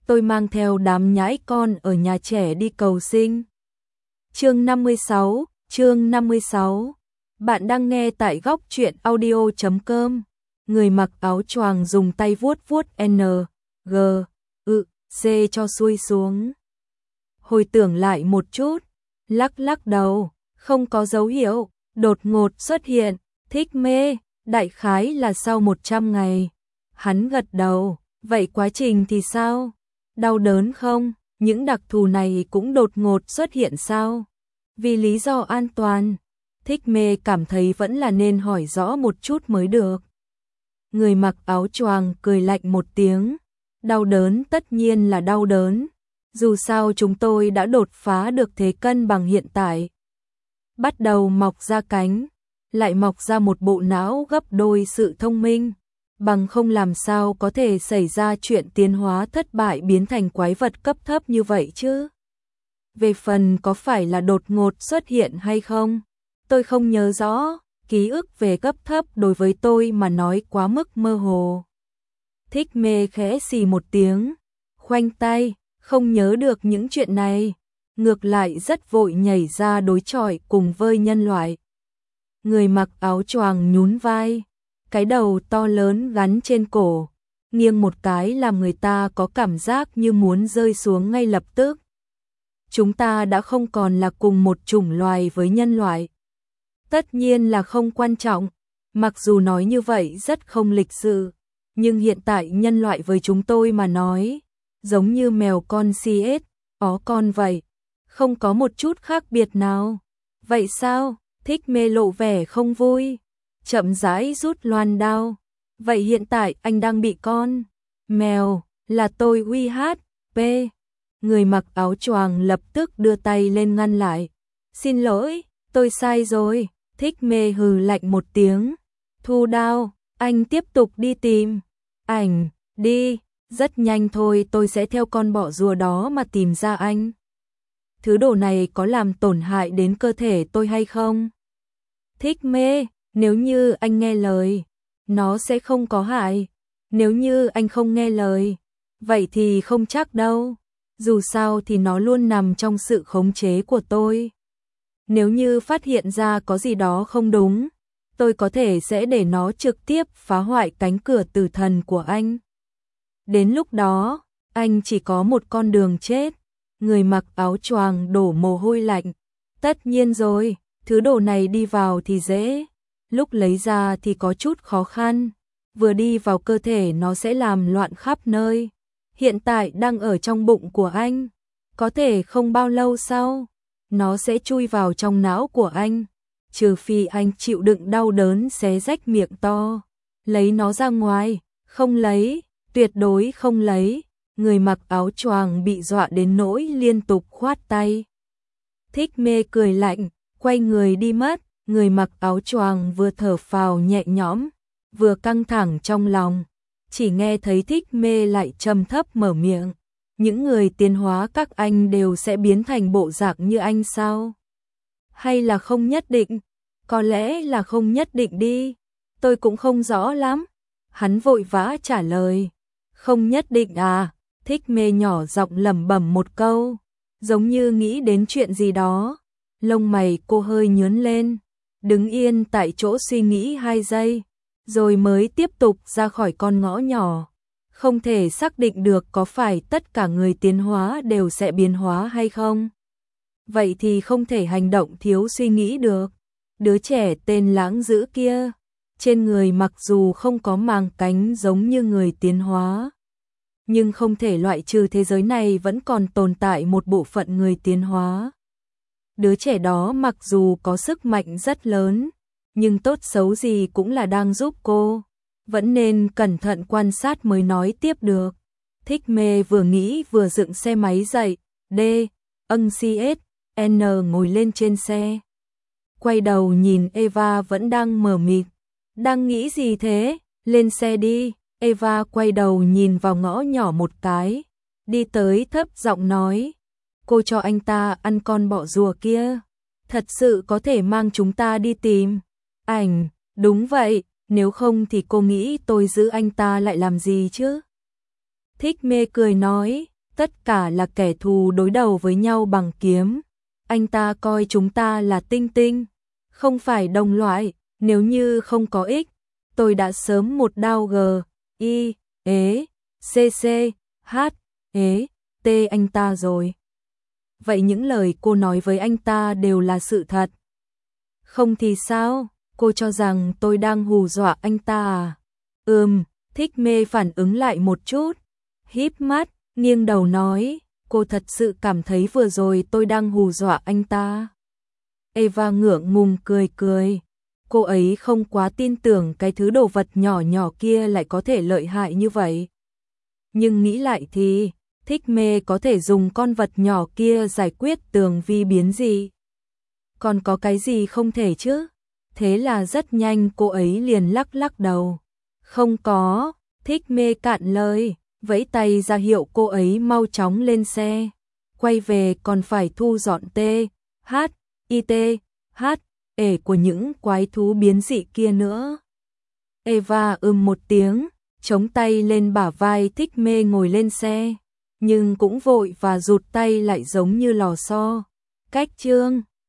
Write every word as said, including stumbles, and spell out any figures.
tôi mang theo đám nhãi con ở nhà trẻ đi cầu sinh. Chương năm mươi sáu, chương năm mươi sáu. Bạn đang nghe tại góc truyện audio chấm com. Người mặc áo choàng dùng tay vuốt vuốt N, G, ự, C cho xuôi xuống. Hồi tưởng lại một chút, lắc lắc đầu, không có dấu hiệu, đột ngột xuất hiện, thích mê, đại khái là sau một trăm ngày. Hắn gật đầu, vậy quá trình thì sao? Đau đớn không? Những đặc thù này cũng đột ngột xuất hiện sao? Vì lý do an toàn, thích mê cảm thấy vẫn là nên hỏi rõ một chút mới được. Người mặc áo choàng cười lạnh một tiếng, đau đớn tất nhiên là đau đớn, dù sao chúng tôi đã đột phá được thế cân bằng hiện tại. Bắt đầu mọc ra cánh, lại mọc ra một bộ não gấp đôi sự thông minh, bằng không làm sao có thể xảy ra chuyện tiến hóa thất bại biến thành quái vật cấp thấp như vậy chứ. Về phần có phải là đột ngột xuất hiện hay không, tôi không nhớ rõ, ký ức về cấp thấp đối với tôi mà nói quá mức mơ hồ. Thích mê khẽ xì một tiếng, khoanh tay, không nhớ được những chuyện này, ngược lại rất vội nhảy ra đối chọi cùng với nhân loại. Người mặc áo choàng nhún vai, cái đầu to lớn gắn trên cổ, nghiêng một cái làm người ta có cảm giác như muốn rơi xuống ngay lập tức. Chúng ta đã không còn là cùng một chủng loài với nhân loại. Tất nhiên là không quan trọng, mặc dù nói như vậy rất không lịch sự, nhưng hiện tại nhân loại với chúng tôi mà nói, giống như mèo con xê ét, ó con vậy, không có một chút khác biệt nào. Vậy sao? Thích mê lộ vẻ không vui, chậm rãi rút loan đao. Vậy hiện tại anh đang bị con mèo là tôi uy hát pê. Người mặc áo choàng lập tức đưa tay lên ngăn lại. Xin lỗi, tôi sai rồi. Thích mê hừ lạnh một tiếng, thu đao, anh tiếp tục đi tìm ảnh, đi, rất nhanh thôi tôi sẽ theo con bọ rùa đó mà tìm ra anh. Thứ đồ này có làm tổn hại đến cơ thể tôi hay không? Thích mê, nếu như anh nghe lời, nó sẽ không có hại. Nếu như anh không nghe lời, vậy thì không chắc đâu. Dù sao thì nó luôn nằm trong sự khống chế của tôi. Nếu như phát hiện ra có gì đó không đúng, tôi có thể sẽ để nó trực tiếp phá hoại cánh cửa tử thần của anh. Đến lúc đó, anh chỉ có một con đường chết. Người mặc áo choàng đổ mồ hôi lạnh. Tất nhiên rồi, thứ đồ này đi vào thì dễ, lúc lấy ra thì có chút khó khăn. Vừa đi vào cơ thể nó sẽ làm loạn khắp nơi. Hiện tại đang ở trong bụng của anh, có thể không bao lâu sau, nó sẽ chui vào trong não của anh, trừ phi anh chịu đựng đau đớn xé rách miệng to, lấy nó ra ngoài, không lấy, tuyệt đối không lấy. Người mặc áo choàng bị dọa đến nỗi liên tục khoát tay. Thích mê cười lạnh, quay người đi mất. Người mặc áo choàng vừa thở phào nhẹ nhõm, vừa căng thẳng trong lòng. Chỉ nghe thấy thích mê lại trầm thấp mở miệng. Những người tiến hóa các anh đều sẽ biến thành bộ dạng như anh sao? Hay là không nhất định? Có lẽ là không nhất định đi. Tôi cũng không rõ lắm. Hắn vội vã trả lời. Không nhất định à? Thích mê nhỏ giọng lẩm bẩm một câu, giống như nghĩ đến chuyện gì đó. Lông mày cô hơi nhướng lên, đứng yên tại chỗ suy nghĩ hai giây, rồi mới tiếp tục ra khỏi con ngõ nhỏ. Không thể xác định được có phải tất cả người tiến hóa đều sẽ biến hóa hay không. Vậy thì không thể hành động thiếu suy nghĩ được. Đứa trẻ tên Lãng Dữ kia, trên người mặc dù không có màng cánh giống như người tiến hóa, nhưng không thể loại trừ thế giới này vẫn còn tồn tại một bộ phận người tiến hóa. Đứa trẻ đó mặc dù có sức mạnh rất lớn, nhưng tốt xấu gì cũng là đang giúp cô. Vẫn nên cẩn thận quan sát mới nói tiếp được. Thích mê vừa nghĩ vừa dựng xe máy dậy. D, âng xê ét, N ngồi lên trên xe. Quay đầu nhìn Eva vẫn đang mờ mịt. Đang nghĩ gì thế? Lên xe đi. Eva quay đầu nhìn vào ngõ nhỏ một cái. Đi tới thấp giọng nói. Cô cho anh ta ăn con bọ rùa kia. Thật sự có thể mang chúng ta đi tìm ảnh. Đúng vậy. Nếu không thì cô nghĩ tôi giữ anh ta lại làm gì chứ? Thích mê cười nói, tất cả là kẻ thù đối đầu với nhau bằng kiếm. Anh ta coi chúng ta là tinh tinh, không phải đồng loại, nếu như không có ích, tôi đã sớm một đao g, i, ế, cc, h, ế, t anh ta rồi. Vậy những lời cô nói với anh ta đều là sự thật. Không thì sao, cô cho rằng tôi đang hù dọa anh ta à? Ừm, Thích Mê phản ứng lại một chút, híp mắt, nghiêng đầu nói, cô thật sự cảm thấy vừa rồi tôi đang hù dọa anh ta. Eva ngượng ngùng cười cười, cô ấy không quá tin tưởng cái thứ đồ vật nhỏ nhỏ kia lại có thể lợi hại như vậy. Nhưng nghĩ lại thì, Thích Mê có thể dùng con vật nhỏ kia giải quyết tường vi biến gì? Còn có cái gì không thể chứ? Thế là rất nhanh cô ấy liền lắc lắc đầu. Không có, Thích Mê cạn lời, vẫy tay ra hiệu cô ấy mau chóng lên xe. Quay về còn phải thu dọn T, H, I T, H, ể của những quái thú biến dị kia nữa. Eva ừm một tiếng, chống tay lên bả vai Thích Mê ngồi lên xe, nhưng cũng vội và rụt tay lại giống như lò xo. Cách chương